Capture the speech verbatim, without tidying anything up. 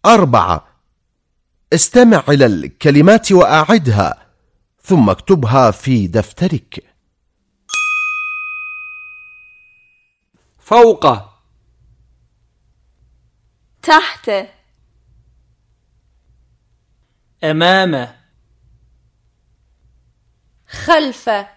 أربعة. استمع إلى الكلمات وأعدها ثم اكتبها في دفترك. فوق، تحت، أمام، خلف،